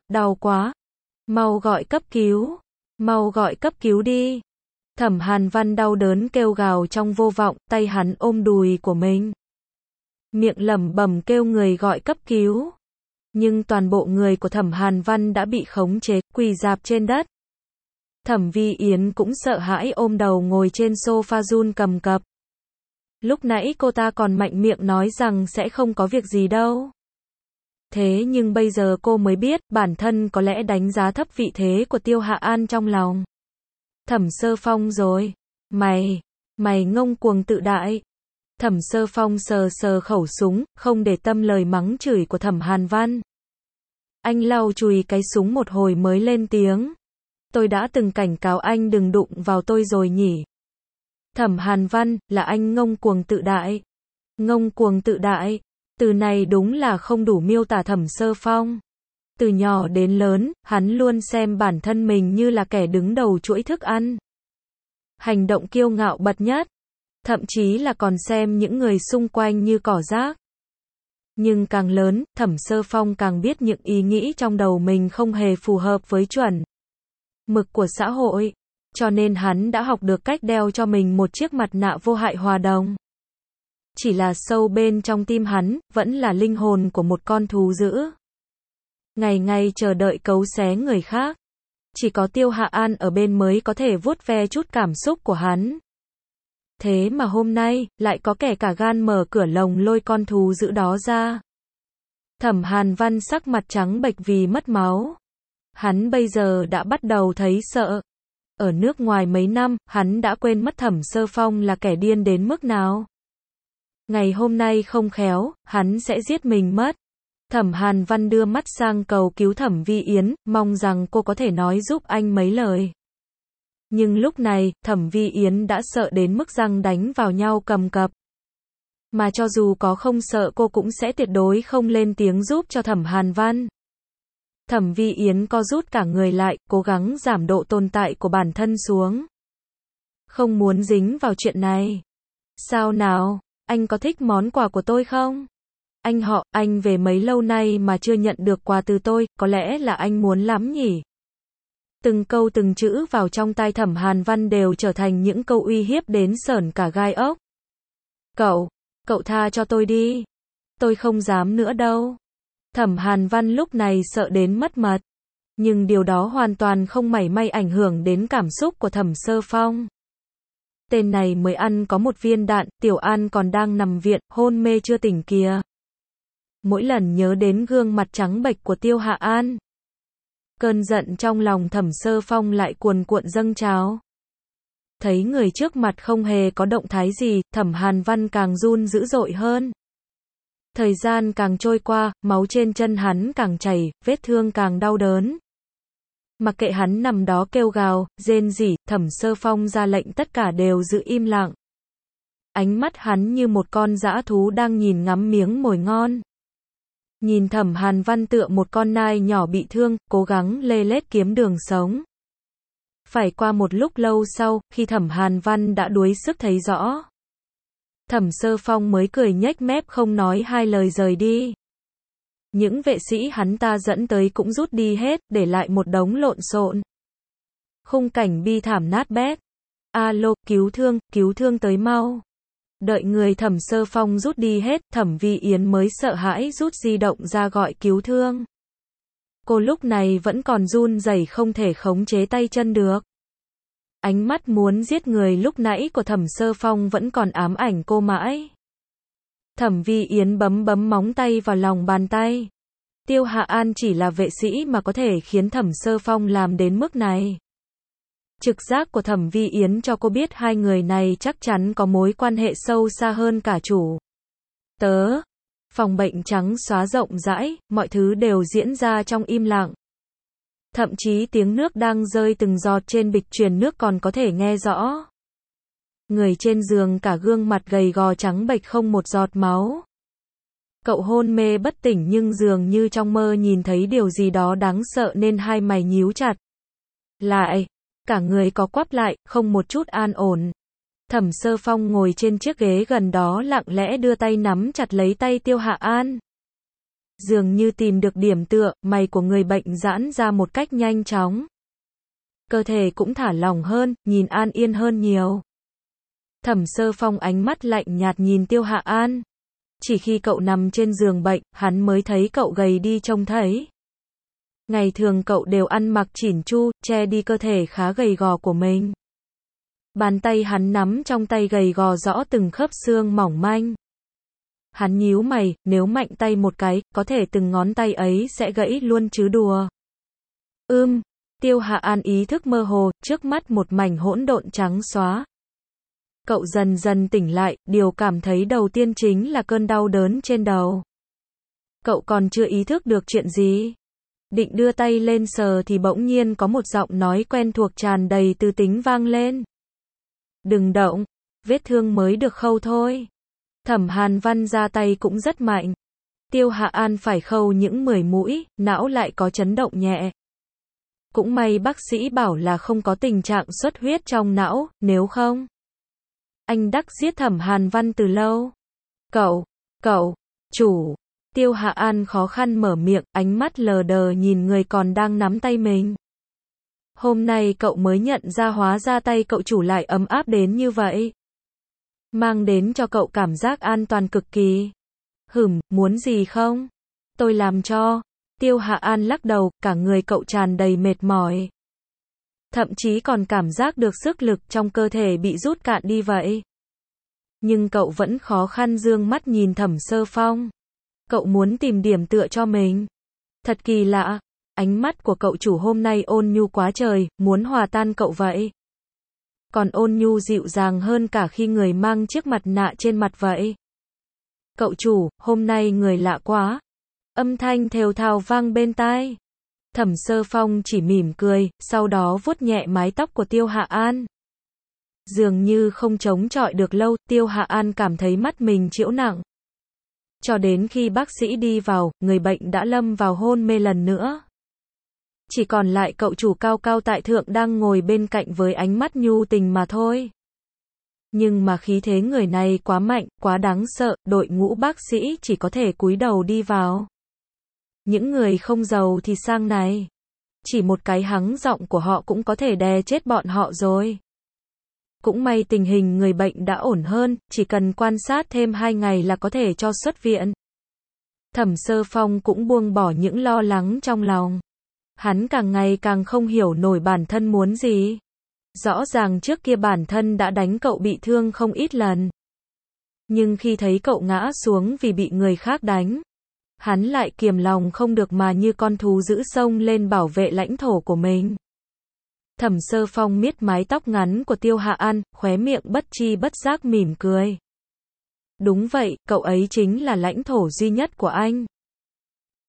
đau quá. Mau gọi cấp cứu. Mau gọi cấp cứu đi. Thẩm Hàn Văn đau đớn kêu gào trong vô vọng, tay hắn ôm đùi của mình. Miệng lẩm bẩm kêu người gọi cấp cứu. Nhưng toàn bộ người của Thẩm Hàn Văn đã bị khống chế, quỳ rạp trên đất. Thẩm Vi Yến cũng sợ hãi ôm đầu ngồi trên sofa run cầm cập. Lúc nãy cô ta còn mạnh miệng nói rằng sẽ không có việc gì đâu. Thế nhưng bây giờ cô mới biết, bản thân có lẽ đánh giá thấp vị thế của Tiêu Hạ An trong lòng. Thẩm Sơ Phong rồi. Mày ngông cuồng tự đại. Thẩm Sơ Phong sờ sờ khẩu súng, không để tâm lời mắng chửi của Thẩm Hàn Văn. Anh lau chùi cái súng một hồi mới lên tiếng. Tôi đã từng cảnh cáo anh đừng đụng vào tôi rồi nhỉ. Thẩm Hàn Văn, là anh ngông cuồng tự đại. Ngông cuồng tự đại. Từ này đúng là không đủ miêu tả Thẩm Sơ Phong. Từ nhỏ đến lớn, hắn luôn xem bản thân mình như là kẻ đứng đầu chuỗi thức ăn. Hành động kiêu ngạo bậc nhất. Thậm chí là còn xem những người xung quanh như cỏ rác. Nhưng càng lớn, Thẩm Sơ Phong càng biết những ý nghĩ trong đầu mình không hề phù hợp với chuẩn mực của xã hội. Cho nên hắn đã học được cách đeo cho mình một chiếc mặt nạ vô hại hòa đồng. Chỉ là sâu bên trong tim hắn, vẫn là linh hồn của một con thú dữ. Ngày ngày chờ đợi cấu xé người khác. Chỉ có Tiêu Hạ An ở bên mới có thể vuốt ve chút cảm xúc của hắn. Thế mà hôm nay, lại có kẻ cả gan mở cửa lồng lôi con thú dữ đó ra. Thẩm Hàn Văn sắc mặt trắng bệch vì mất máu. Hắn bây giờ đã bắt đầu thấy sợ. Ở nước ngoài mấy năm, hắn đã quên mất Thẩm Sơ Phong là kẻ điên đến mức nào. Ngày hôm nay không khéo, hắn sẽ giết mình mất. Thẩm Hàn Văn đưa mắt sang cầu cứu Thẩm Vi Yến, mong rằng cô có thể nói giúp anh mấy lời. Nhưng lúc này, Thẩm Vi Yến đã sợ đến mức răng đánh vào nhau cầm cập. Mà cho dù có không sợ cô cũng sẽ tuyệt đối không lên tiếng giúp cho Thẩm Hàn Văn. Thẩm Vi Yến co rút cả người lại, cố gắng giảm độ tồn tại của bản thân xuống. Không muốn dính vào chuyện này. Sao nào, anh có thích món quà của tôi không? Anh về mấy lâu nay mà chưa nhận được quà từ tôi, có lẽ là anh muốn lắm nhỉ? Từng câu từng chữ vào trong tai Thẩm Hàn Văn đều trở thành những câu uy hiếp đến sởn cả gai ốc. Cậu tha cho tôi đi. Tôi không dám nữa đâu. Thẩm Hàn Văn lúc này sợ đến mất mật. Nhưng điều đó hoàn toàn không mảy may ảnh hưởng đến cảm xúc của Thẩm Sơ Phong. Tên này mới ăn có một viên đạn, Tiểu An còn đang nằm viện, hôn mê chưa tỉnh kìa. Mỗi lần nhớ đến gương mặt trắng bệch của Tiêu Hạ An, cơn giận trong lòng Thẩm Sơ Phong lại cuồn cuộn dâng trào. Thấy người trước mặt không hề có động thái gì, Thẩm Hàn Văn càng run dữ dội hơn. Thời gian càng trôi qua, máu trên chân hắn càng chảy, vết thương càng đau đớn. Mặc kệ hắn nằm đó kêu gào, rên rỉ, Thẩm Sơ Phong ra lệnh tất cả đều giữ im lặng. Ánh mắt hắn như một con dã thú đang nhìn ngắm miếng mồi ngon. Nhìn Thẩm Hàn Văn tựa một con nai nhỏ bị thương, cố gắng lê lết kiếm đường sống. Phải qua một lúc lâu sau, khi Thẩm Hàn Văn đã đuối sức thấy rõ, Thẩm Sơ Phong mới cười nhếch mép không nói hai lời rời đi. Những vệ sĩ hắn ta dẫn tới cũng rút đi hết, để lại một đống lộn xộn. Khung cảnh bi thảm nát bét. Alo, cứu thương tới mau. Đợi người Thẩm Sơ Phong rút đi hết, Thẩm Vi Yến mới sợ hãi rút di động ra gọi cứu thương. Cô lúc này vẫn còn run rẩy không thể khống chế tay chân được. Ánh mắt muốn giết người lúc nãy của Thẩm Sơ Phong vẫn còn ám ảnh cô mãi. Thẩm Vi Yến bấm móng tay vào lòng bàn tay. Tiêu Hạ An chỉ là vệ sĩ mà có thể khiến Thẩm Sơ Phong làm đến mức này. Trực giác của Thẩm Vi Yến cho cô biết hai người này chắc chắn có mối quan hệ sâu xa hơn cả chủ tớ. Phòng bệnh trắng xóa rộng rãi, mọi thứ đều diễn ra trong im lặng. Thậm chí tiếng nước đang rơi từng giọt trên bịch truyền nước còn có thể nghe rõ. Người trên giường cả gương mặt gầy gò trắng bệch không một giọt máu. Cậu hôn mê bất tỉnh nhưng dường như trong mơ nhìn thấy điều gì đó đáng sợ nên hai mày nhíu chặt lại, cả người có quắp lại, không một chút an ổn. Thẩm Sơ Phong ngồi trên chiếc ghế gần đó lặng lẽ đưa tay nắm chặt lấy tay Tiêu Hạ An. Dường như tìm được điểm tựa, mày của người bệnh giãn ra một cách nhanh chóng. Cơ thể cũng thả lỏng hơn, nhìn an yên hơn nhiều. Thẩm Sơ Phong ánh mắt lạnh nhạt nhìn Tiêu Hạ An. Chỉ khi cậu nằm trên giường bệnh, hắn mới thấy cậu gầy đi trông thấy. Ngày thường cậu đều ăn mặc chỉn chu, che đi cơ thể khá gầy gò của mình. Bàn tay hắn nắm trong tay gầy gò rõ từng khớp xương mỏng manh. Hắn nhíu mày, nếu mạnh tay một cái, có thể từng ngón tay ấy sẽ gãy luôn chứ đùa. Tiêu Hạ An ý thức mơ hồ, trước mắt một mảnh hỗn độn trắng xóa. Cậu dần dần tỉnh lại, điều cảm thấy đầu tiên chính là cơn đau đớn trên đầu. Cậu còn chưa ý thức được chuyện gì. Định đưa tay lên sờ thì bỗng nhiên có một giọng nói quen thuộc tràn đầy tư tính vang lên. Đừng động, vết thương mới được khâu thôi. Thẩm Hàn Văn ra tay cũng rất mạnh. Tiêu Hạ An phải khâu những 10 mũi, não lại có chấn động nhẹ. Cũng may bác sĩ bảo là không có tình trạng xuất huyết trong não, nếu không anh đắc giết Thẩm Hàn Văn từ lâu. Cậu, chủ. Tiêu Hạ An khó khăn mở miệng, ánh mắt lờ đờ nhìn người còn đang nắm tay mình. Hôm nay cậu mới nhận ra hóa ra tay cậu chủ lại ấm áp đến như vậy. Mang đến cho cậu cảm giác an toàn cực kỳ. Muốn gì không? Tôi làm cho. Tiêu Hạ An lắc đầu, cả người cậu tràn đầy mệt mỏi. Thậm chí còn cảm giác được sức lực trong cơ thể bị rút cạn đi vậy. Nhưng cậu vẫn khó khăn dương mắt nhìn Thẩm Sơ Phong. Cậu muốn tìm điểm tựa cho mình. Thật kỳ lạ, ánh mắt của cậu chủ hôm nay ôn nhu quá trời, muốn hòa tan cậu vậy. Còn ôn nhu dịu dàng hơn cả khi người mang chiếc mặt nạ trên mặt vậy. Cậu chủ, hôm nay người lạ quá. Âm thanh thều thào vang bên tai. Thẩm Sơ Phong chỉ mỉm cười, sau đó vuốt nhẹ mái tóc của Tiêu Hạ An. Dường như không chống chọi được lâu, Tiêu Hạ An cảm thấy mắt mình trĩu nặng. Cho đến khi bác sĩ đi vào, người bệnh đã lâm vào hôn mê lần nữa. Chỉ còn lại cậu chủ cao cao tại thượng đang ngồi bên cạnh với ánh mắt nhu tình mà thôi. Nhưng mà khí thế người này quá mạnh, quá đáng sợ, đội ngũ bác sĩ chỉ có thể cúi đầu đi vào. Những người không giàu thì sang này. Chỉ một cái hắng giọng của họ cũng có thể đè chết bọn họ rồi. Cũng may tình hình người bệnh đã ổn hơn, chỉ cần quan sát thêm 2 ngày là có thể cho xuất viện. Thẩm Sơ Phong cũng buông bỏ những lo lắng trong lòng. Hắn càng ngày càng không hiểu nổi bản thân muốn gì. Rõ ràng trước kia bản thân đã đánh cậu bị thương không ít lần. Nhưng khi thấy cậu ngã xuống vì bị người khác đánh, hắn lại kiềm lòng không được mà như con thú dữ xông lên bảo vệ lãnh thổ của mình. Thẩm Sơ Phong miết mái tóc ngắn của Tiêu Hạ An, khóe miệng bất tri bất giác mỉm cười. Đúng vậy, cậu ấy chính là lãnh thổ duy nhất của anh.